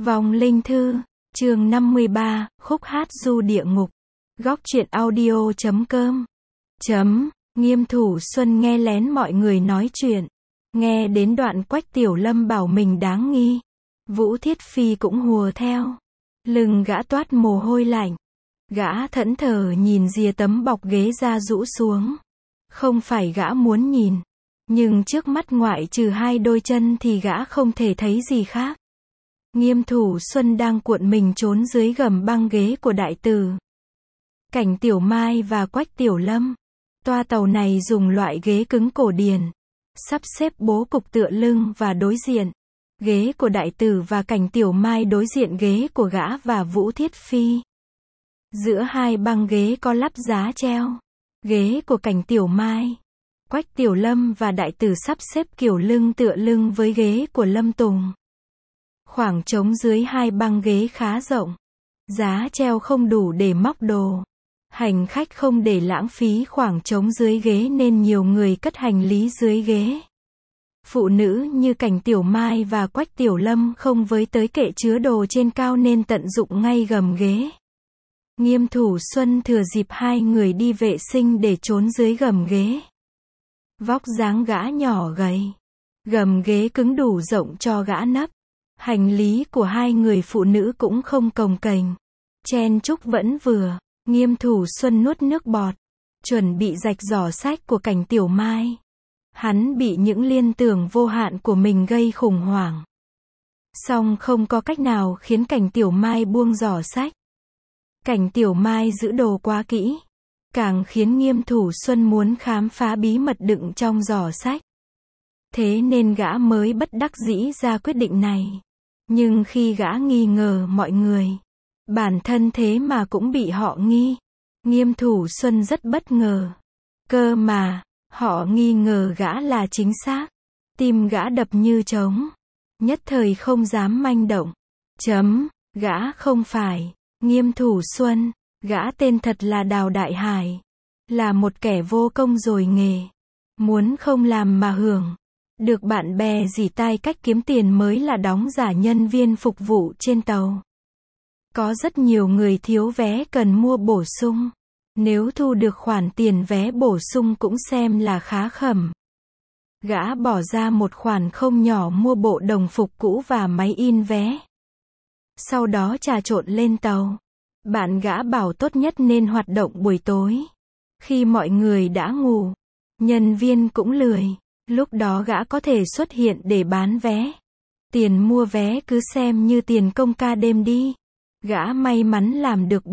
Vong linh thư, chương 53, khúc hát du địa ngục. Góc truyện audio.com. Nghiêm Thủ Xuân nghe lén mọi người nói chuyện. Nghe đến đoạn Quách Tiểu Lâm bảo mình đáng nghi. Vũ Thiết Phi cũng hùa theo. Lưng gã toát mồ hôi lạnh. Gã thẫn thờ nhìn rìa tấm bọc ghế ra rũ xuống. Không phải gã muốn nhìn. Nhưng trước mắt ngoại trừ hai đôi chân thì gã không thể thấy gì khác. Nghiêm Thủ Xuân đang cuộn mình trốn dưới gầm băng ghế của đại tử. Cảnh Tiểu Mai và Quách Tiểu Lâm. Toa tàu này dùng loại ghế cứng cổ điển. Sắp xếp bố cục tựa lưng và đối diện. Ghế của đại tử và Cảnh Tiểu Mai đối diện ghế của gã và Vũ Thiết Phi. Giữa hai băng ghế có lắp giá treo. Ghế của Cảnh Tiểu Mai, Quách Tiểu Lâm và đại tử sắp xếp kiểu lưng tựa lưng với ghế của Lâm Tùng. Khoảng trống dưới hai băng ghế khá rộng. Giá treo không đủ để móc đồ. Hành khách không để lãng phí khoảng trống dưới ghế nên nhiều người cất hành lý dưới ghế. Phụ nữ như Cảnh Tiểu Mai và Quách Tiểu Lâm không với tới kệ chứa đồ trên cao nên tận dụng ngay gầm ghế. Nghiêm Thủ Xuân thừa dịp hai người đi vệ sinh để trốn dưới gầm ghế. Vóc dáng gã nhỏ gầy. Gầm ghế cứng đủ rộng cho gã nấp. Hành lý của hai người phụ nữ cũng không cồng kềnh. Chen chúc vẫn vừa. Nghiêm Thủ Xuân nuốt nước bọt. Chuẩn bị rạch giỏ sách của Cảnh Tiểu Mai. Hắn bị những liên tưởng vô hạn của mình gây khủng hoảng. Song không có cách nào khiến Cảnh Tiểu Mai buông giỏ sách. Cảnh Tiểu Mai giữ đồ quá kỹ. Càng khiến Nghiêm Thủ Xuân muốn khám phá bí mật đựng trong giỏ sách. Thế nên gã mới bất đắc dĩ ra quyết định này. Nhưng khi gã nghi ngờ mọi người, bản thân thế mà cũng bị họ nghi. Nghiêm Thủ Xuân rất bất ngờ. Cơ mà, họ nghi ngờ gã là chính xác. Tim gã đập như trống. Nhất thời không dám manh động. Gã không phải Nghiêm Thủ Xuân. Gã tên thật là Đào Đại Hải. Là một kẻ vô công rồi nghề. Muốn không làm mà hưởng. Được bạn bè rỉ tai cách kiếm tiền mới là đóng giả nhân viên phục vụ trên tàu. Có rất nhiều người thiếu vé cần mua bổ sung. Nếu thu được khoản tiền vé bổ sung cũng xem là khá khẩm. Gã bỏ ra một khoản không nhỏ mua bộ đồng phục cũ và máy in vé. Sau đó trà trộn lên tàu. Bạn gã bảo tốt nhất nên hoạt động buổi tối. Khi mọi người đã ngủ, nhân viên cũng lười. Lúc đó gã có thể xuất hiện để bán vé. Tiền mua vé cứ xem như tiền công ca đêm đi. Gã may mắn làm được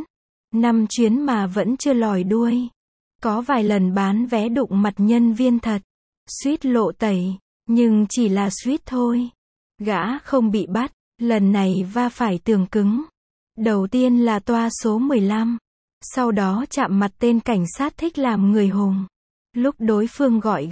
4-5 chuyến mà vẫn chưa lòi đuôi. Có vài lần bán vé đụng mặt nhân viên thật. Suýt lộ tẩy. Nhưng chỉ là suýt thôi. Gã không bị bắt. Lần này va phải tường cứng. Đầu tiên là toa số 15. Sau đó chạm mặt tên cảnh sát thích làm người hùng. Lúc đối phương gọi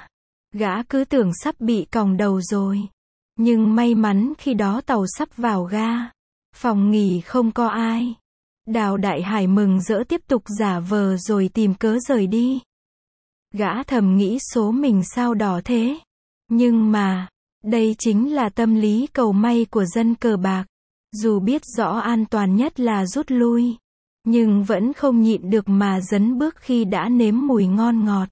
gã cứ tưởng sắp bị còng đầu rồi. Nhưng may mắn khi đó tàu sắp vào ga. Phòng nghỉ không có ai. Đào Đại Hải mừng rỡ tiếp tục giả vờ rồi tìm cớ rời đi. Gã thầm nghĩ số mình sao đỏ thế. Nhưng mà, đây chính là tâm lý cầu may của dân cờ bạc. Dù biết rõ an toàn nhất là rút lui. Nhưng vẫn không nhịn được mà dấn bước khi đã nếm mùi ngon ngọt.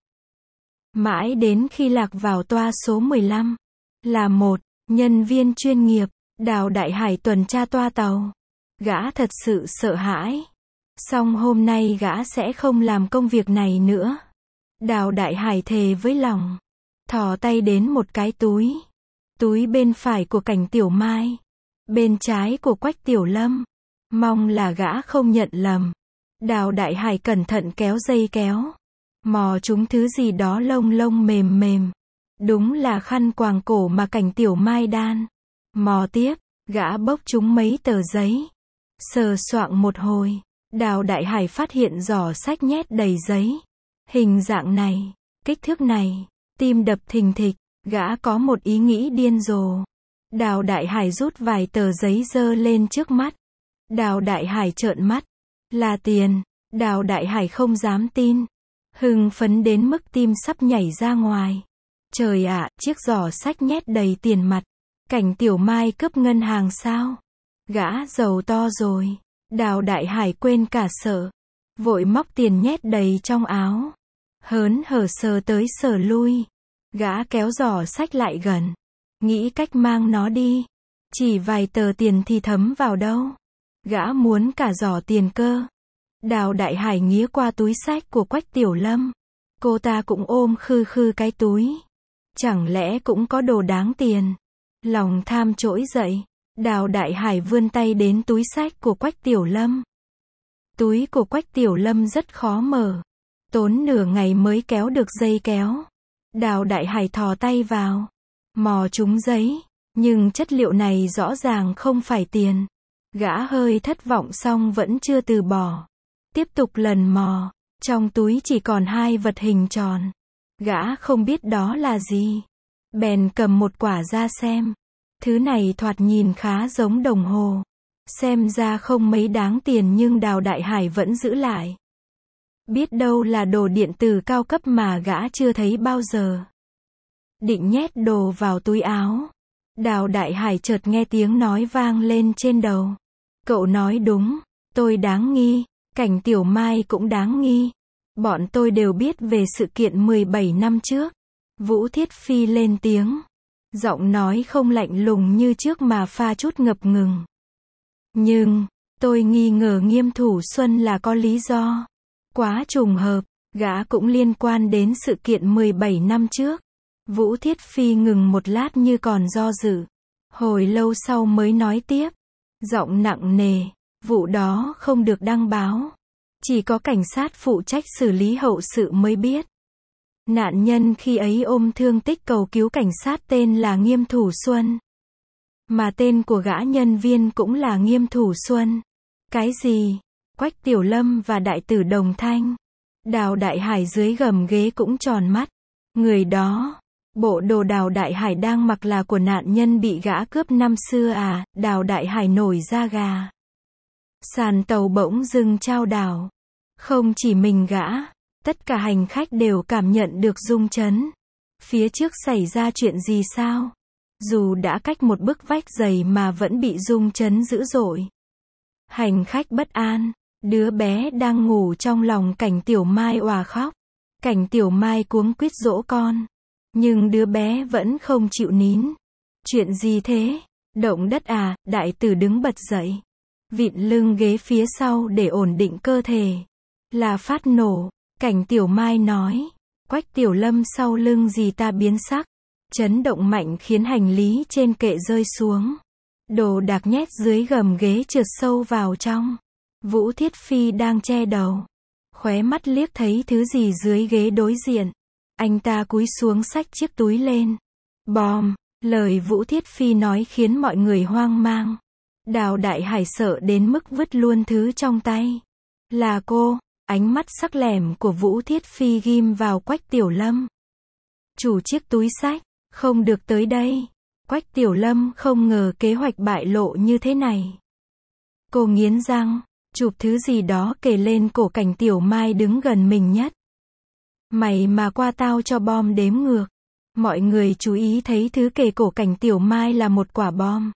Mãi đến khi lạc vào toa số 15. Là một nhân viên chuyên nghiệp. Đào Đại Hải tuần tra toa tàu. Gã thật sự sợ hãi. Song hôm nay gã sẽ không làm công việc này nữa. Đào Đại Hải thề với lòng. Thò tay đến một cái túi. Túi bên phải của Cảnh Tiểu Mai. Bên trái của Quách Tiểu Lâm. Mong là gã không nhận lầm. Đào Đại Hải cẩn thận kéo dây kéo. Mò trúng thứ gì đó lông lông mềm mềm. Đúng là khăn quàng cổ mà Cảnh Tiểu Mai đan. Mò tiếp, gã bốc trúng mấy tờ giấy. Sờ soạng một hồi. Đào Đại Hải phát hiện giỏ sách nhét đầy giấy. Hình dạng này, kích thước này. Tim đập thình thịch. Gã có một ý nghĩ điên rồ. Đào Đại Hải rút vài tờ giấy giơ lên trước mắt. Đào Đại Hải trợn mắt. Là tiền. Đào Đại Hải không dám tin. Hưng phấn đến mức tim sắp nhảy ra ngoài. Trời ạ, chiếc giỏ sách nhét đầy tiền mặt. Cảnh Tiểu Mai cướp ngân hàng sao? Gã giàu to rồi. Đào Đại Hải quên cả sợ. Vội móc tiền nhét đầy trong áo. Hớn hở sờ tới sờ lui. Gã kéo giỏ xách lại gần. Nghĩ cách mang nó đi. Chỉ vài tờ tiền thì thấm vào đâu. Gã muốn cả giỏ tiền cơ. Đào Đại Hải nghía qua túi xách của Quách Tiểu Lâm. Cô ta cũng ôm khư khư cái túi. Chẳng lẽ cũng có đồ đáng tiền. Lòng tham trỗi dậy. Đào Đại Hải vươn tay đến túi xách của Quách Tiểu Lâm. Túi của Quách Tiểu Lâm rất khó mở. Tốn nửa ngày mới kéo được dây kéo. Đào Đại Hải thò tay vào. Mò trúng giấy. Nhưng chất liệu này rõ ràng không phải tiền. Gã hơi thất vọng xong vẫn chưa từ bỏ. Tiếp tục lần mò. Trong túi chỉ còn 2 vật hình tròn. Gã không biết đó là gì. Bèn cầm một quả ra xem. Thứ này thoạt nhìn khá giống đồng hồ. Xem ra không mấy đáng tiền nhưng Đào Đại Hải vẫn giữ lại. Biết đâu là đồ điện tử cao cấp mà gã chưa thấy bao giờ. Định nhét đồ vào túi áo. Đào Đại Hải chợt nghe tiếng nói vang lên trên đầu. Cậu nói đúng, tôi đáng nghi, Cảnh Tiểu Mai cũng đáng nghi. Bọn tôi đều biết về sự kiện 17 năm trước. Vũ Thiết Phi lên tiếng. Giọng nói không lạnh lùng như trước mà pha chút ngập ngừng. Nhưng, tôi nghi ngờ Nghiêm Thủ Xuân là có lý do. Quá trùng hợp, gã cũng liên quan đến sự kiện 17 năm trước. Vũ Thiết Phi ngừng một lát như còn do dự. Hồi lâu sau mới nói tiếp. Giọng nặng nề, vụ đó không được đăng báo. Chỉ có cảnh sát phụ trách xử lý hậu sự mới biết. Nạn nhân khi ấy ôm thương tích cầu cứu cảnh sát tên là Nghiêm Thủ Xuân. Mà tên của gã nhân viên cũng là Nghiêm Thủ Xuân. Cái gì? Quách Tiểu Lâm và đại tử Đồng Thanh. Đào Đại Hải dưới gầm ghế cũng tròn mắt. Người đó, bộ đồ Đào Đại Hải đang mặc là của nạn nhân bị gã cướp năm xưa à? Đào Đại Hải nổi da gà. Sàn tàu bỗng dưng chao đảo. Không chỉ mình gã, tất cả hành khách đều cảm nhận được rung chấn. Phía trước xảy ra chuyện gì sao? Dù đã cách một bức vách dày mà vẫn bị rung chấn dữ dội. Hành khách bất an. Đứa bé đang ngủ trong lòng Cảnh Tiểu Mai òa khóc. Cảnh Tiểu Mai cuống quýt dỗ con. Nhưng đứa bé vẫn không chịu nín. Chuyện gì thế? Động đất à? Đại tử đứng bật dậy. Vịn lưng ghế phía sau để ổn định cơ thể. Là phát nổ. Cảnh Tiểu Mai nói. Quách Tiểu Lâm sau lưng dì ta biến sắc. Chấn động mạnh khiến hành lý trên kệ rơi xuống. Đồ đạc nhét dưới gầm ghế trượt sâu vào trong. Vũ Thiết Phi đang che đầu. Khóe mắt liếc thấy thứ gì dưới ghế đối diện. Anh ta cúi xuống xách chiếc túi lên. Bom, lời Vũ Thiết Phi nói khiến mọi người hoang mang. Đào Đại Hải sợ đến mức vứt luôn thứ trong tay. Là cô, ánh mắt sắc lẻm của Vũ Thiết Phi ghim vào Quách Tiểu Lâm. Chủ chiếc túi xách, không được tới đây. Quách Tiểu Lâm không ngờ kế hoạch bại lộ như thế này. Cô nghiến răng, chụp thứ gì đó kề lên cổ Cảnh Tiểu Mai đứng gần mình nhất. Mày mà qua tao cho bom đếm ngược. Mọi người chú ý thấy thứ kề cổ Cảnh Tiểu Mai là một quả bom.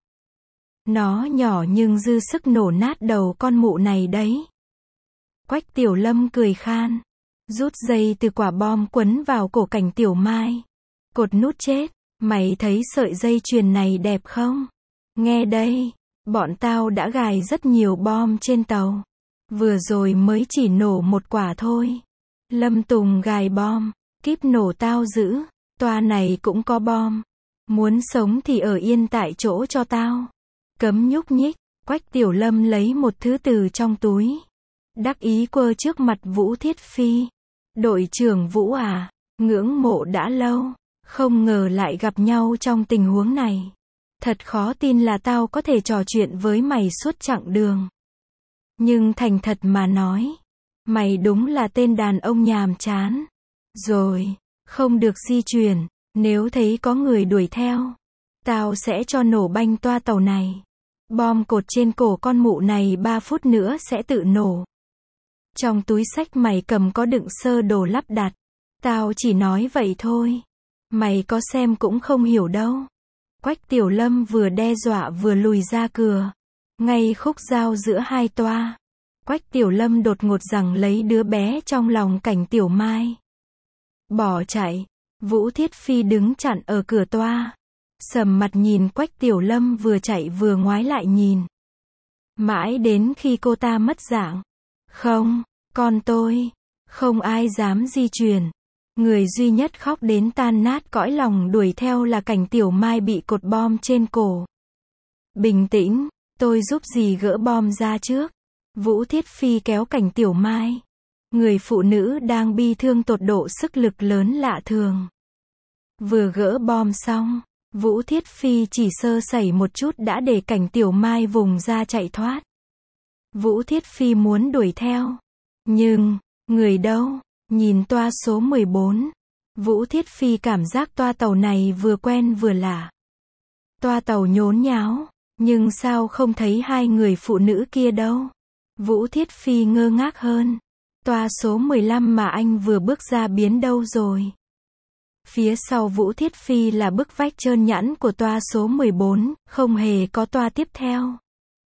Nó nhỏ nhưng dư sức nổ nát đầu con mụ này đấy. Quách Tiểu Lâm cười khan. Rút dây từ quả bom quấn vào cổ Cảnh Tiểu Mai. Cột nút chết. Mày thấy sợi dây chuyền này đẹp không? Nghe đây. Bọn tao đã gài rất nhiều bom trên tàu. Vừa rồi mới chỉ nổ một quả thôi. Lâm Tùng gài bom. Kíp nổ tao giữ. Toa này cũng có bom. Muốn sống thì ở yên tại chỗ cho tao. Cấm nhúc nhích. Quách Tiểu Lâm lấy một thứ từ trong túi. Đắc ý quơ trước mặt Vũ Thiết Phi. Đội trưởng Vũ à, ngưỡng mộ đã lâu. Không ngờ lại gặp nhau trong tình huống này. Thật khó tin là tao có thể trò chuyện với mày suốt chặng đường. Nhưng thành thật mà nói, mày đúng là tên đàn ông nhàm chán. Rồi, không được di chuyển, nếu thấy có người đuổi theo, tao sẽ cho nổ banh toa tàu này. Bom cột trên cổ con mụ này 3 phút nữa sẽ tự nổ. Trong túi xách mày cầm có đựng sơ đồ lắp đặt. Tao chỉ nói vậy thôi. Mày có xem cũng không hiểu đâu. Quách Tiểu Lâm vừa đe dọa vừa lùi ra cửa. Ngay khúc giao giữa hai toa, Quách Tiểu Lâm đột ngột giằng lấy đứa bé trong lòng Cảnh Tiểu Mai. Bỏ chạy, Vũ Thiết Phi đứng chặn ở cửa toa. Sầm mặt nhìn Quách Tiểu Lâm vừa chạy vừa ngoái lại nhìn. Mãi đến khi cô ta mất dạng. Không, con tôi. Không ai dám di chuyển. Người duy nhất khóc đến tan nát cõi lòng đuổi theo là Cảnh Tiểu Mai bị cột bom trên cổ. Bình tĩnh, tôi giúp dì gỡ bom ra trước. Vũ Thiết Phi kéo Cảnh Tiểu Mai. Người phụ nữ đang bi thương tột độ sức lực lớn lạ thường. Vừa gỡ bom xong, Vũ Thiết Phi chỉ sơ sẩy một chút đã để Cảnh Tiểu Mai vùng ra chạy thoát. Vũ Thiết Phi muốn đuổi theo. Nhưng, người đâu? Nhìn toa số 14. Vũ Thiết Phi cảm giác toa tàu này vừa quen vừa lạ. Toa tàu nhốn nháo, nhưng sao không thấy hai người phụ nữ kia đâu? Vũ Thiết Phi ngơ ngác hơn. Toa số 15 mà anh vừa bước ra biến đâu rồi? Phía sau Vũ Thiết Phi là bức vách trơn nhẵn của toa số 14, không hề có toa tiếp theo.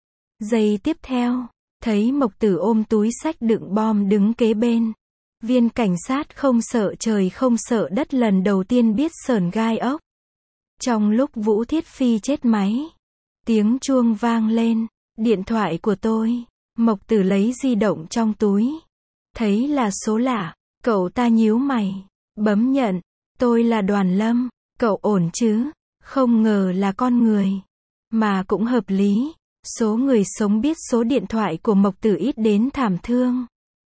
Giây tiếp theo, thấy Mộc Tử ôm túi xách đựng bom đứng kế bên. Viên cảnh sát không sợ trời không sợ đất lần đầu tiên biết sởn gai ốc. Trong lúc Vũ Thiết Phi chết máy, tiếng chuông vang lên. Điện thoại của tôi. Mộc Tử lấy di động trong túi. Thấy là số lạ, cậu ta nhíu mày, bấm nhận. Tôi là Đoàn Lâm, cậu ổn chứ? Không ngờ là con người. Mà cũng hợp lý, số người sống biết số điện thoại của Mộc Tử ít đến thảm thương.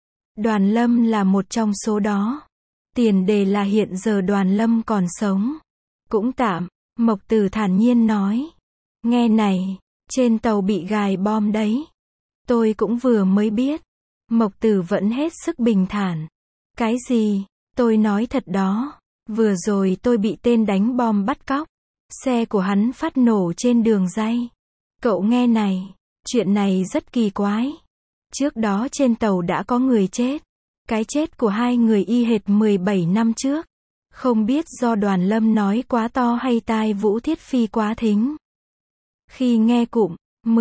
Đoàn Lâm là một trong số đó. Tiền đề là hiện giờ Đoàn Lâm còn sống. Cũng tạm, Mộc Tử thản nhiên nói. Nghe này, trên tàu bị gài bom đấy. Tôi cũng vừa mới biết. Mộc Tử vẫn hết sức bình thản. Cái gì? Tôi nói thật đó. Vừa rồi tôi bị tên đánh bom bắt cóc. Xe của hắn phát nổ trên đường ray. Cậu nghe này, chuyện này rất kỳ quái. Trước đó trên tàu đã có người chết. Cái chết của hai người y hệt 17 năm trước. Không biết do Đoàn Lâm nói quá to hay tai Vũ Thiết Phi quá thính. Khi nghe cụm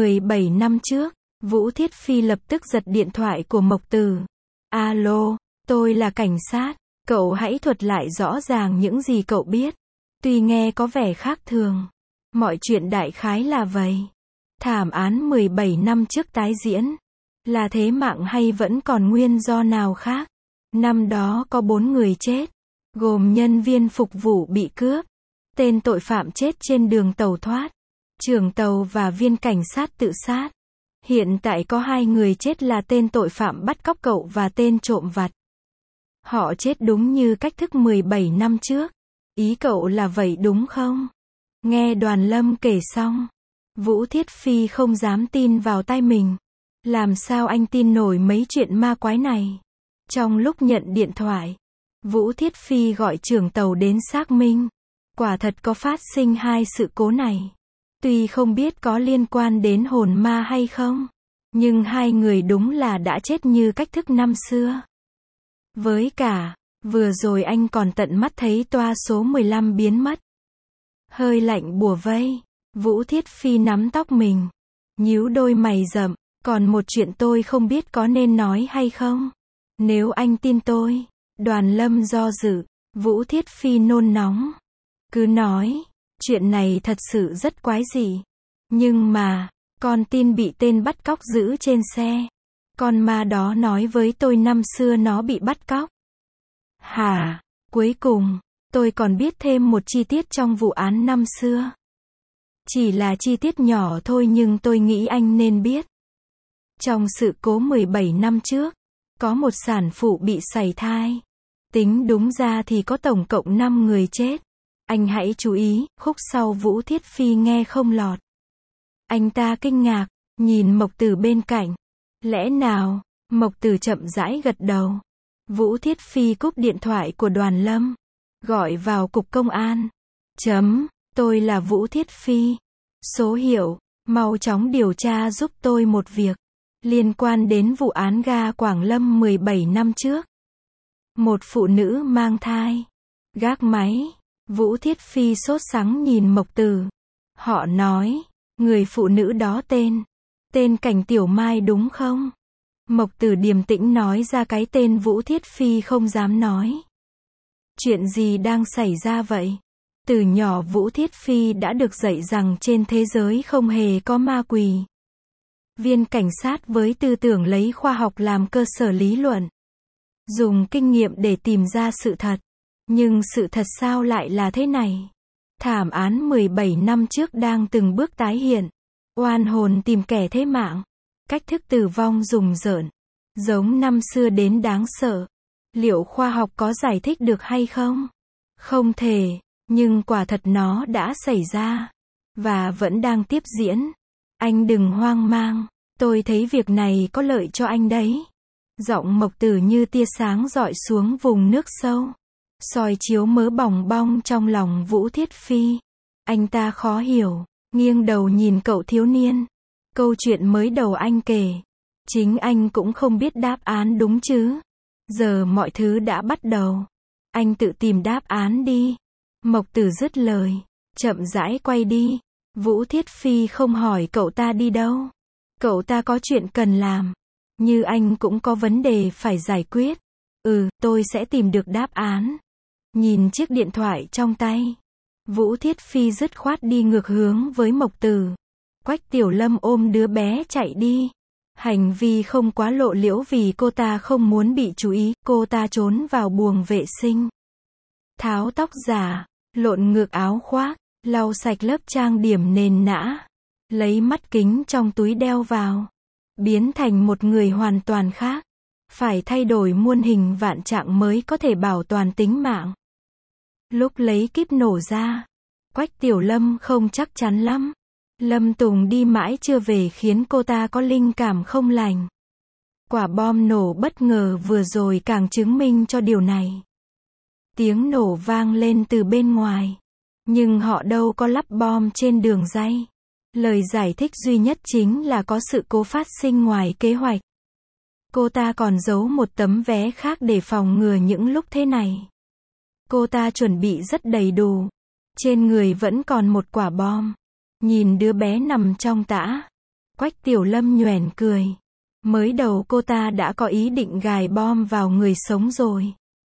17 năm trước, Vũ Thiết Phi lập tức giật điện thoại của Mộc Tử. Alo, tôi là cảnh sát. Cậu hãy thuật lại rõ ràng những gì cậu biết. Tuy nghe có vẻ khác thường. Mọi chuyện đại khái là vậy. Thảm án 17 năm trước tái diễn. Là thế mạng hay vẫn còn nguyên do nào khác? Năm đó có 4 người chết. Gồm nhân viên phục vụ bị cướp. Tên tội phạm chết trên đường tàu thoát. Trưởng tàu và viên cảnh sát tự sát. Hiện tại có 2 người chết là tên tội phạm bắt cóc cậu và tên trộm vặt. Họ chết đúng như cách thức 17 năm trước. Ý cậu là vậy đúng không? Nghe Đoàn Lâm kể xong, Vũ Thiết Phi không dám tin vào tai mình. Làm sao anh tin nổi mấy chuyện ma quái này? Trong lúc nhận điện thoại, Vũ Thiết Phi gọi trưởng tàu đến xác minh. Quả thật có phát sinh 2 sự cố này. Tuy không biết có liên quan đến hồn ma hay không, nhưng 2 người đúng là đã chết như cách thức năm xưa. Với cả, vừa rồi anh còn tận mắt thấy toa số 15 biến mất. Hơi lạnh bủa vây, Vũ Thiết Phi nắm tóc mình, nhíu đôi mày rậm, còn một chuyện tôi không biết có nên nói hay không. Nếu anh tin tôi. Đoàn Lâm do dự, Vũ Thiết Phi nôn nóng. Cứ nói, chuyện này thật sự rất quái dị. Nhưng mà, con tin bị tên bắt cóc giữ trên xe. Con ma đó nói với tôi năm xưa nó bị bắt cóc. Hả? Cuối cùng, tôi còn biết thêm một chi tiết trong vụ án năm xưa. Chỉ là chi tiết nhỏ thôi nhưng tôi nghĩ anh nên biết. Trong sự cố 17 năm trước, có một sản phụ bị sảy thai. Tính đúng ra thì có tổng cộng 5 người chết. Anh hãy chú ý, khúc sau Vũ Thiết Phi nghe không lọt. Anh ta kinh ngạc, nhìn Mộc Tử bên cạnh. Lẽ nào? Mộc Tử chậm rãi gật đầu. Vũ Thiết Phi cúp điện thoại của Đoàn Lâm. Gọi vào cục công an. Tôi là Vũ Thiết Phi. Số hiệu, mau chóng điều tra giúp tôi một việc. Liên quan đến vụ án ga Quảng Lâm 17 năm trước. Một phụ nữ mang thai. Gác máy. Vũ Thiết Phi sốt sắng nhìn Mộc Tử. Họ nói, người phụ nữ đó tên Tên Cảnh Tiểu Mai đúng không? Mộc Tử điềm tĩnh nói ra cái tên Vũ Thiết Phi không dám nói. Chuyện gì đang xảy ra vậy? Từ nhỏ Vũ Thiết Phi đã được dạy rằng trên thế giới không hề có ma quỷ. Viên cảnh sát với tư tưởng lấy khoa học làm cơ sở lý luận. Dùng kinh nghiệm để tìm ra sự thật. Nhưng sự thật sao lại là thế này? Thảm án 17 năm trước đang từng bước tái hiện. Oan hồn tìm kẻ thế mạng. Cách thức tử vong rùng rợn. Giống năm xưa đến đáng sợ. Liệu khoa học có giải thích được hay không? Không thể, nhưng quả thật nó đã xảy ra. Và vẫn đang tiếp diễn. Anh đừng hoang mang. Tôi thấy việc này có lợi cho anh đấy. Giọng Mộc Tử như tia sáng rọi xuống vùng nước sâu. Soi chiếu mớ bòng bong trong lòng Vũ Thiết Phi. Anh ta khó hiểu, nghiêng đầu nhìn cậu thiếu niên. Câu chuyện mới đầu anh kể. Chính anh cũng không biết đáp án đúng chứ. Giờ mọi thứ đã bắt đầu. Anh tự tìm đáp án đi. Mộc Tử dứt lời. Chậm rãi quay đi. Vũ Thiết Phi không hỏi cậu ta đi đâu. Cậu ta có chuyện cần làm. Như anh cũng có vấn đề phải giải quyết. Tôi sẽ tìm được đáp án. Nhìn chiếc điện thoại trong tay. Vũ Thiết Phi dứt khoát đi ngược hướng với Mộc Tử. Quách Tiểu Lâm ôm đứa bé chạy đi. Hành vi không quá lộ liễu vì cô ta không muốn bị chú ý. Cô ta trốn vào buồng vệ sinh. Tháo tóc giả, lộn ngược áo khoác, lau sạch lớp trang điểm nền nã. Lấy mắt kính trong túi đeo vào. Biến thành một người hoàn toàn khác. Phải thay đổi muôn hình vạn trạng mới có thể bảo toàn tính mạng. Lúc lấy kíp nổ ra, Quách Tiểu Lâm không chắc chắn lắm. Lâm Tùng đi mãi chưa về khiến cô ta có linh cảm không lành. Quả bom nổ bất ngờ vừa rồi càng chứng minh cho điều này. Tiếng nổ vang lên từ bên ngoài. Nhưng họ đâu có lắp bom trên đường ray. Lời giải thích duy nhất chính là có sự cố phát sinh ngoài kế hoạch. Cô ta còn giấu một tấm vé khác để phòng ngừa những lúc thế này. Cô ta chuẩn bị rất đầy đủ. Trên người vẫn còn một quả bom. Nhìn đứa bé nằm trong tã. Quách Tiểu Lâm nhoẻn cười. Mới đầu cô ta đã có ý định gài bom vào người sống rồi.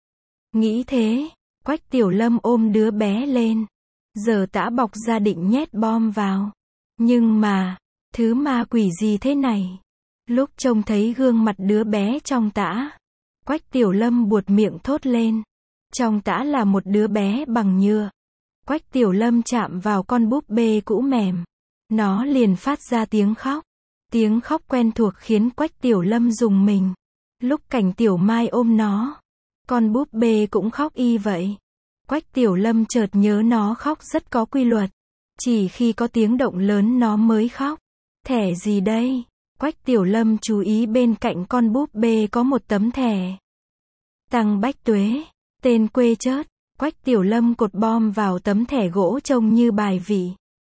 Nghĩ thế, Quách Tiểu Lâm ôm đứa bé lên. Giờ tã bọc ra định nhét bom vào. Nhưng mà, thứ ma quỷ gì thế này? Lúc trông thấy gương mặt đứa bé trong tã, Quách Tiểu Lâm buột miệng thốt lên. Trong tã là một đứa bé bằng nhựa. Quách Tiểu Lâm chạm vào con búp bê cũ mềm. Nó liền phát ra tiếng khóc. Tiếng khóc quen thuộc khiến Quách Tiểu Lâm rùng mình. Lúc Cảnh Tiểu Mai ôm nó, con búp bê cũng khóc y vậy. Quách Tiểu Lâm chợt nhớ nó khóc rất có quy luật. Chỉ khi có tiếng động lớn nó mới khóc. Thẻ gì đây? Quách Tiểu Lâm chú ý bên cạnh con búp bê có một tấm thẻ. Tăng Bách Tuế. Tên quê chớt. Quách Tiểu Lâm cột bom vào tấm thẻ gỗ trông như bài vị.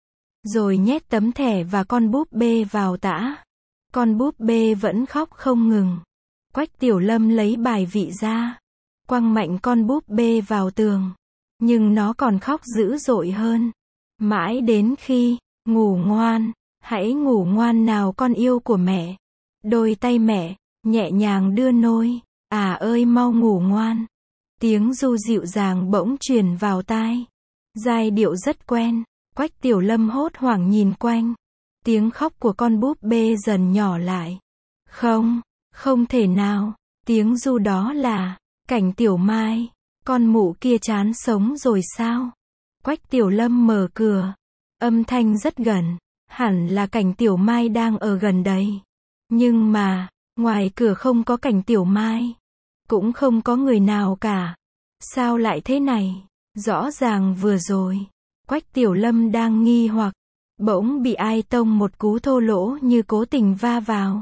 Rồi nhét tấm thẻ và con búp bê vào tã. Con búp bê vẫn khóc không ngừng. Quách Tiểu Lâm lấy bài vị ra. Quăng mạnh con búp bê vào tường. Nhưng nó còn khóc dữ dội hơn. Mãi đến khi, ngủ ngoan, hãy ngủ ngoan nào con yêu của mẹ. Đôi tay mẹ, nhẹ nhàng đưa nôi. À ơi mau ngủ ngoan. Tiếng ru dịu dàng bỗng truyền vào tai. Giai điệu rất quen. Quách Tiểu Lâm hốt hoảng nhìn quanh. Tiếng khóc của con búp bê dần nhỏ lại. Không, không thể nào. Tiếng ru đó là Cảnh Tiểu Mai. Con mụ kia chán sống rồi sao? Quách Tiểu Lâm mở cửa. Âm thanh rất gần. Hẳn là Cảnh Tiểu Mai đang ở gần đây. Nhưng mà, ngoài cửa không có Cảnh Tiểu Mai. Cũng không có người nào cả. Sao lại thế này? Rõ ràng vừa rồi, Quách Tiểu Lâm đang nghi hoặc. Bỗng bị ai tông một cú thô lỗ như cố tình va vào.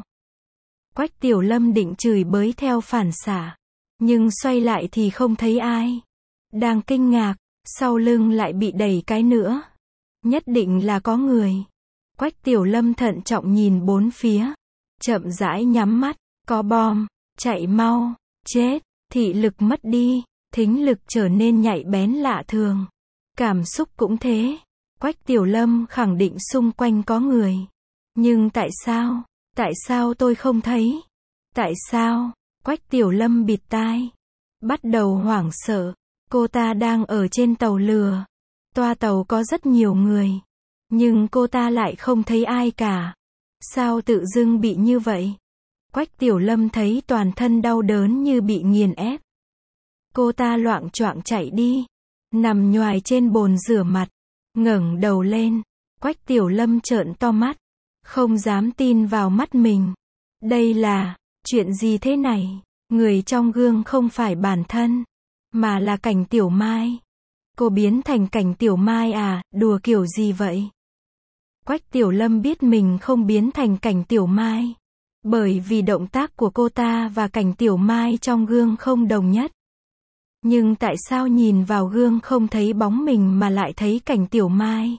Quách Tiểu Lâm định chửi bới theo phản xạ. Nhưng xoay lại thì không thấy ai. Đang kinh ngạc, sau lưng lại bị đẩy cái nữa. Nhất định là có người. Quách Tiểu Lâm thận trọng nhìn bốn phía. Chậm rãi nhắm mắt. Có bom. Chạy mau. Chết. Thị lực mất đi. Thính lực trở nên nhạy bén lạ thường. Cảm xúc cũng thế. Quách Tiểu Lâm khẳng định xung quanh có người. Nhưng tại sao tôi không thấy? Tại sao? Quách Tiểu Lâm bịt tai, bắt đầu hoảng sợ. Cô ta đang ở trên tàu lửa. Toa tàu có rất nhiều người. Nhưng cô ta lại không thấy ai cả. Sao tự dưng bị như vậy? Quách Tiểu Lâm thấy toàn thân đau đớn như bị nghiền ép. Cô ta loạng choạng chạy đi. Nằm nhoài trên bồn rửa mặt. Ngẩng đầu lên. Quách Tiểu Lâm trợn to mắt. Không dám tin vào mắt mình. Đây là chuyện gì thế này? Người trong gương không phải bản thân, mà là Cảnh Tiểu Mai. Cô biến thành Cảnh Tiểu Mai à, đùa kiểu gì vậy? Quách Tiểu Lâm biết mình không biến thành Cảnh Tiểu Mai, bởi vì động tác của cô ta và Cảnh Tiểu Mai trong gương không đồng nhất. Nhưng tại sao nhìn vào gương không thấy bóng mình mà lại thấy Cảnh Tiểu Mai?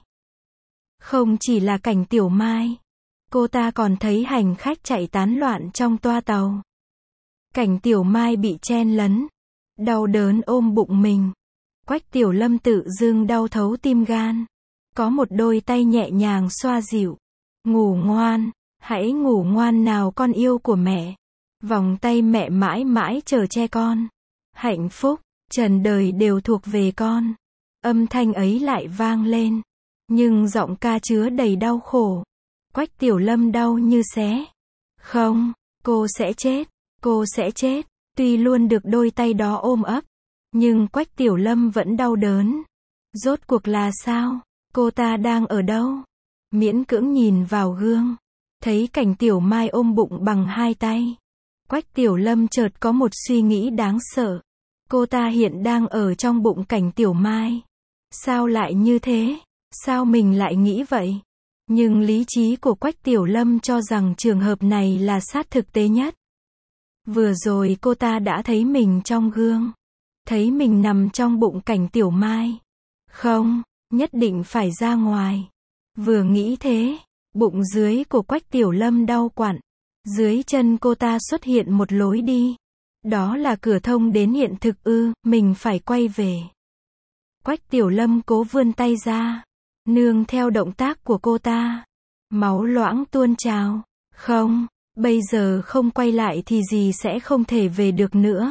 Không chỉ là Cảnh Tiểu Mai, cô ta còn thấy hành khách chạy tán loạn trong toa tàu. Cảnh Tiểu Mai bị chen lấn, đau đớn ôm bụng mình. Quách Tiểu Lâm tự dưng đau thấu tim gan. Có một đôi tay nhẹ nhàng xoa dịu. Ngủ ngoan, hãy ngủ ngoan nào con yêu của mẹ. Vòng tay mẹ mãi mãi chở che con. Hạnh phúc, trần đời đều thuộc về con. Âm thanh ấy lại vang lên. Nhưng giọng ca chứa đầy đau khổ. Quách Tiểu Lâm đau như xé. Không, cô sẽ chết. Cô sẽ chết. Tuy luôn được đôi tay đó ôm ấp, nhưng Quách Tiểu Lâm vẫn đau đớn. Rốt cuộc là sao? Cô ta đang ở đâu? Miễn cưỡng nhìn vào gương, thấy Cảnh Tiểu Mai ôm bụng bằng hai tay. Quách Tiểu Lâm chợt có một suy nghĩ đáng sợ. Cô ta hiện đang ở trong bụng Cảnh Tiểu Mai. Sao lại như thế? Sao mình lại nghĩ vậy? Nhưng lý trí của Quách Tiểu Lâm cho rằng trường hợp này là sát thực tế nhất. Vừa rồi cô ta đã thấy mình trong gương. Thấy mình nằm trong bụng Cảnh Tiểu Mai. Không, nhất định phải ra ngoài. Vừa nghĩ thế, bụng dưới của Quách Tiểu Lâm đau quặn. Dưới chân cô ta xuất hiện một lối đi. Đó là cửa thông đến hiện thực ư, mình phải quay về. Quách Tiểu Lâm cố vươn tay ra. Nương theo động tác của cô ta. Máu loãng tuôn trào. Không, bây giờ không quay lại thì gì sẽ không thể về được nữa.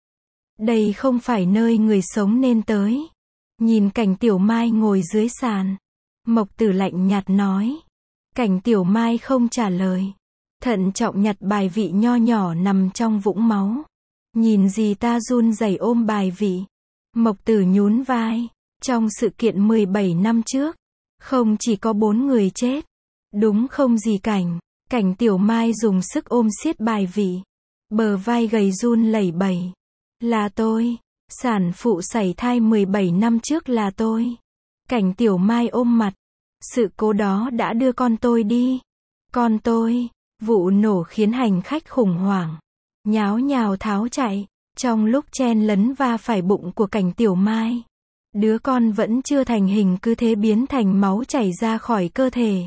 Đây không phải nơi người sống nên tới. Nhìn Cảnh Tiểu Mai ngồi dưới sàn. Mộc Tử lạnh nhạt nói. Cảnh Tiểu Mai không trả lời. Thận trọng nhặt bài vị nho nhỏ nằm trong vũng máu. Nhìn dì ta run rẩy ôm bài vị. Mộc Tử nhún vai. Trong sự kiện 17 năm trước, không chỉ có 4 người chết. Đúng không dì Cảnh? Cảnh Tiểu Mai dùng sức ôm siết bài vị. Bờ vai gầy run lẩy bẩy. Là tôi. Sản phụ sảy thai 17 năm trước là tôi. Cảnh Tiểu Mai ôm mặt. Sự cố đó đã đưa con tôi đi. Con tôi. Vụ nổ khiến hành khách khủng hoảng. Nháo nhào tháo chạy. Trong lúc chen lấn va phải bụng của Cảnh Tiểu Mai. Đứa con vẫn chưa thành hình cứ thế biến thành máu chảy ra khỏi cơ thể.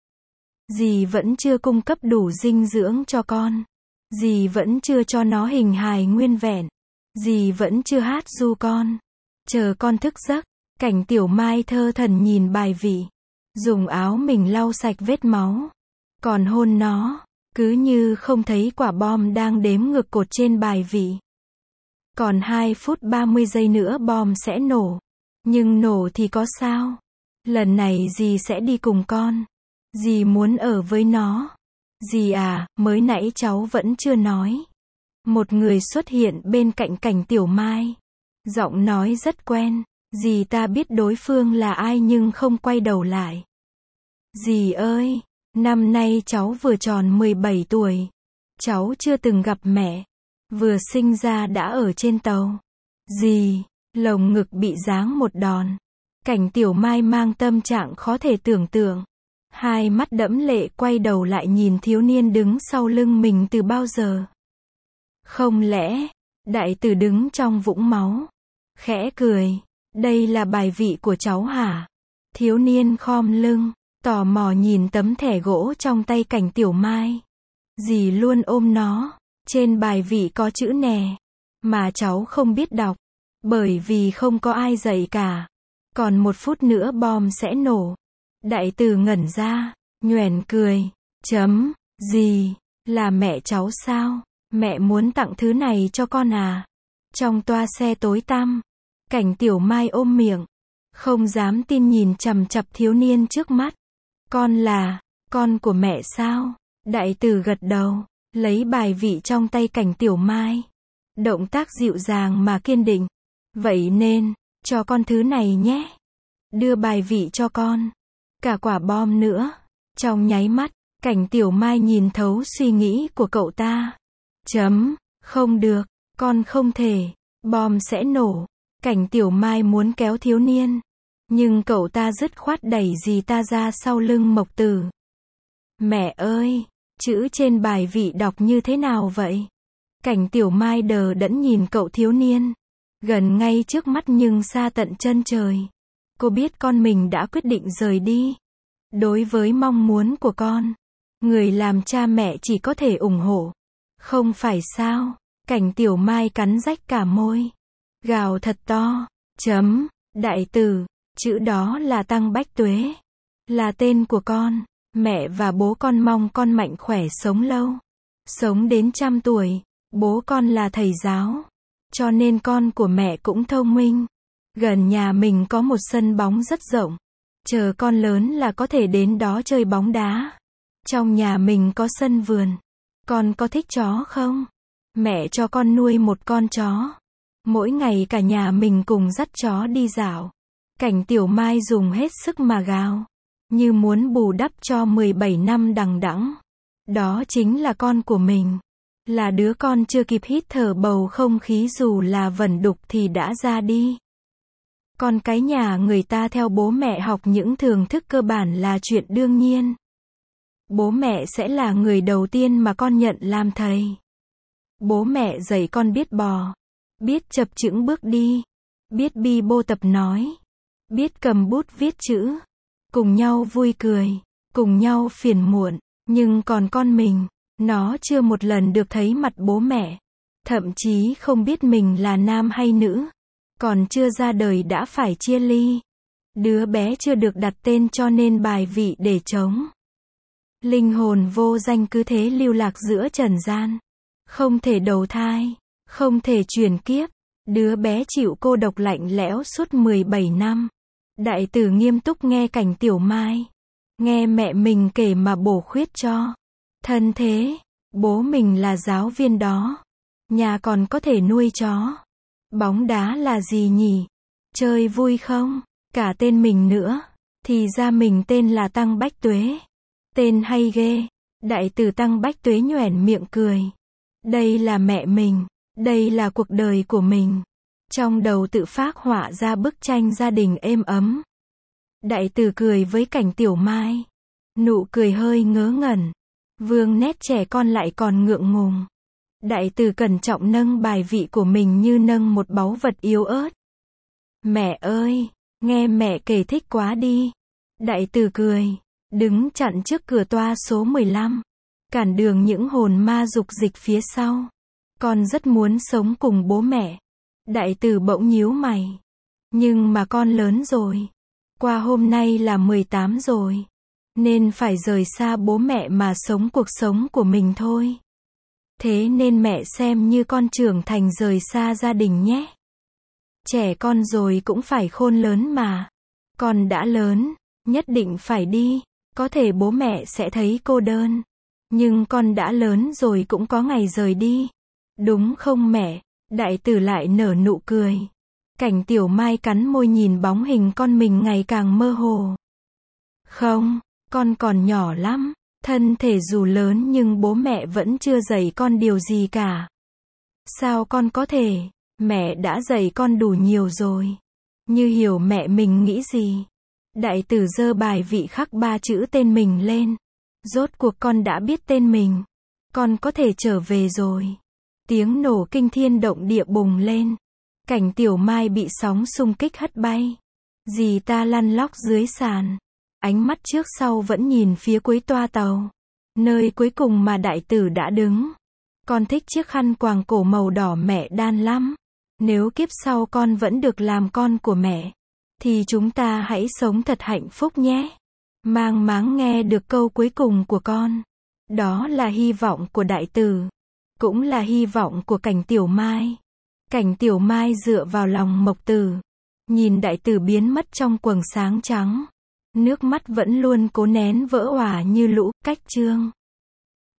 Dì vẫn chưa cung cấp đủ dinh dưỡng cho con. Dì vẫn chưa cho nó hình hài nguyên vẹn. Dì vẫn chưa hát ru con. Chờ con thức giấc. Cảnh Tiểu Mai thơ thẩn nhìn bài vị. Dùng áo mình lau sạch vết máu. Còn hôn nó. Cứ như không thấy quả bom đang đếm ngược cột trên bài vị. Còn 2 phút 30 giây nữa bom sẽ nổ. Nhưng nổ thì có sao? Lần này dì sẽ đi cùng con. Dì muốn ở với nó. Dì à, mới nãy cháu vẫn chưa nói. Một người xuất hiện bên cạnh Cảnh Tiểu Mai. Giọng nói rất quen. Dì ta biết đối phương là ai nhưng không quay đầu lại. Dì ơi, năm nay cháu vừa tròn 17 tuổi. Cháu chưa từng gặp mẹ. Vừa sinh ra đã ở trên tàu. Dì, lồng ngực bị giáng một đòn. Cảnh Tiểu Mai mang tâm trạng khó thể tưởng tượng. Hai mắt đẫm lệ quay đầu lại nhìn thiếu niên đứng sau lưng mình từ bao giờ. Không lẽ, đại tử đứng trong vũng máu. Khẽ cười, đây là bài vị của cháu hả? Thiếu niên khom lưng, tò mò nhìn tấm thẻ gỗ trong tay Cảnh Tiểu Mai. Dì luôn ôm nó, trên bài vị có chữ nè, mà cháu không biết đọc, bởi vì không có ai dạy cả. Còn 1 phút nữa bom sẽ nổ. Đại tử ngẩn ra, nhoẻn cười, Gì? Là mẹ cháu sao? Mẹ muốn tặng thứ này cho con à? Trong toa xe tối tăm, Cảnh Tiểu Mai ôm miệng, không dám tin nhìn chằm chằm thiếu niên trước mắt. Con là con của mẹ sao? Đại tử gật đầu, lấy bài vị trong tay Cảnh Tiểu Mai. Động tác dịu dàng mà kiên định. Vậy nên, cho con thứ này nhé. Đưa bài vị cho con. Cả quả bom nữa. Trong nháy mắt, Cảnh Tiểu Mai nhìn thấu suy nghĩ của cậu ta. Không được, con không thể. Bom sẽ nổ. Cảnh Tiểu Mai muốn kéo thiếu niên. Nhưng cậu ta dứt khoát đẩy dì ta ra sau lưng Mộc Tử. Mẹ ơi, chữ trên bài vị đọc như thế nào vậy? Cảnh Tiểu Mai đờ đẫn nhìn cậu thiếu niên. Gần ngay trước mắt nhưng xa tận chân trời. Cô biết con mình đã quyết định rời đi. Đối với mong muốn của con, người làm cha mẹ chỉ có thể ủng hộ. Không phải sao? Cảnh Tiểu Mai cắn rách cả môi. Gào thật to. Đại tử, chữ đó là Tăng Bách Tuế. Là tên của con. Mẹ và bố con mong con mạnh khỏe sống lâu. Sống đến 100 tuổi. Bố con là thầy giáo. Cho nên con của mẹ cũng thông minh. Gần nhà mình có một sân bóng rất rộng. Chờ con lớn là có thể đến đó chơi bóng đá. Trong nhà mình có sân vườn. Con có thích chó không? Mẹ cho con nuôi một con chó. Mỗi ngày cả nhà mình cùng dắt chó đi dạo. Cảnh Tiểu Mai dùng hết sức mà gào. Như muốn bù đắp cho 17 năm đằng đẵng. Đó chính là con của mình. Là đứa con chưa kịp hít thở bầu không khí dù là vẩn đục thì đã ra đi. Con cái nhà người ta theo bố mẹ học những thưởng thức cơ bản là chuyện đương nhiên. Bố mẹ sẽ là người đầu tiên mà con nhận làm thầy. Bố mẹ dạy con biết bò, biết chập chững bước đi, biết bi bô tập nói, biết cầm bút viết chữ, cùng nhau vui cười, cùng nhau phiền muộn, nhưng còn con mình, nó chưa một lần được thấy mặt bố mẹ, thậm chí không biết mình là nam hay nữ, còn chưa ra đời đã phải chia ly. Đứa bé chưa được đặt tên cho nên bài vị để trống. Linh hồn vô danh cứ thế lưu lạc giữa trần gian. Không thể đầu thai, không thể chuyển kiếp. Đứa bé chịu cô độc lạnh lẽo suốt 17 năm. Đại tử nghiêm túc nghe Cảnh Tiểu Mai. Nghe mẹ mình kể mà bổ khuyết cho. Thân thế, bố mình là giáo viên đó. Nhà còn có thể nuôi chó. Bóng đá là gì nhỉ? Chơi vui không? Cả tên mình nữa. Thì ra mình tên là Tăng Bách Tuế. Tên hay ghê. Đại tử Tăng Bách Tuế nhoẻn miệng cười. Đây là mẹ mình. Đây là cuộc đời của mình. Trong đầu tự phác họa ra bức tranh gia đình êm ấm. Đại tử cười với Cảnh Tiểu Mai. Nụ cười hơi ngớ ngẩn. Vương nét trẻ con lại còn ngượng ngùng. Đại tử cẩn trọng nâng bài vị của mình như nâng một báu vật yếu ớt. Mẹ ơi, nghe mẹ kể thích quá đi. Đại tử cười, đứng chặn trước cửa toa số 15. Cản đường những hồn ma dục dịch phía sau. Con rất muốn sống cùng bố mẹ. Đại tử bỗng nhíu mày. Nhưng mà con lớn rồi. Qua hôm nay là 18 rồi. Nên phải rời xa bố mẹ mà sống cuộc sống của mình thôi. Thế nên mẹ xem như con trưởng thành rời xa gia đình nhé. Trẻ con rồi cũng phải khôn lớn mà. Con đã lớn, nhất định phải đi. Có thể bố mẹ sẽ thấy cô đơn. Nhưng con đã lớn rồi cũng có ngày rời đi. Đúng không mẹ? Đại tử lại nở nụ cười. Cảnh Tiểu Mai cắn môi nhìn bóng hình con mình ngày càng mơ hồ. Không, con còn nhỏ lắm. Thân thể dù lớn nhưng bố mẹ vẫn chưa dạy con điều gì cả. Sao con có thể? Mẹ đã dạy con đủ nhiều rồi. Như hiểu mẹ mình nghĩ gì. Đại tử giơ bài vị khắc 3 chữ tên mình lên. Rốt cuộc con đã biết tên mình. Con có thể trở về rồi. Tiếng nổ kinh thiên động địa bùng lên. Cảnh Tiểu Mai bị sóng xung kích hất bay. Dì ta lăn lóc dưới sàn. Ánh mắt trước sau vẫn nhìn phía cuối toa tàu. Nơi cuối cùng mà đại tử đã đứng. Con thích chiếc khăn quàng cổ màu đỏ mẹ đan lắm. Nếu kiếp sau con vẫn được làm con của mẹ, thì chúng ta hãy sống thật hạnh phúc nhé. Mang máng nghe được câu cuối cùng của con. Đó là hy vọng của đại tử. Cũng là hy vọng của Cảnh Tiểu Mai. Cảnh Tiểu Mai dựa vào lòng Mộc Tử. Nhìn đại tử biến mất trong quầng sáng trắng. Nước mắt vẫn luôn cố nén vỡ òa như lũ, cách chương.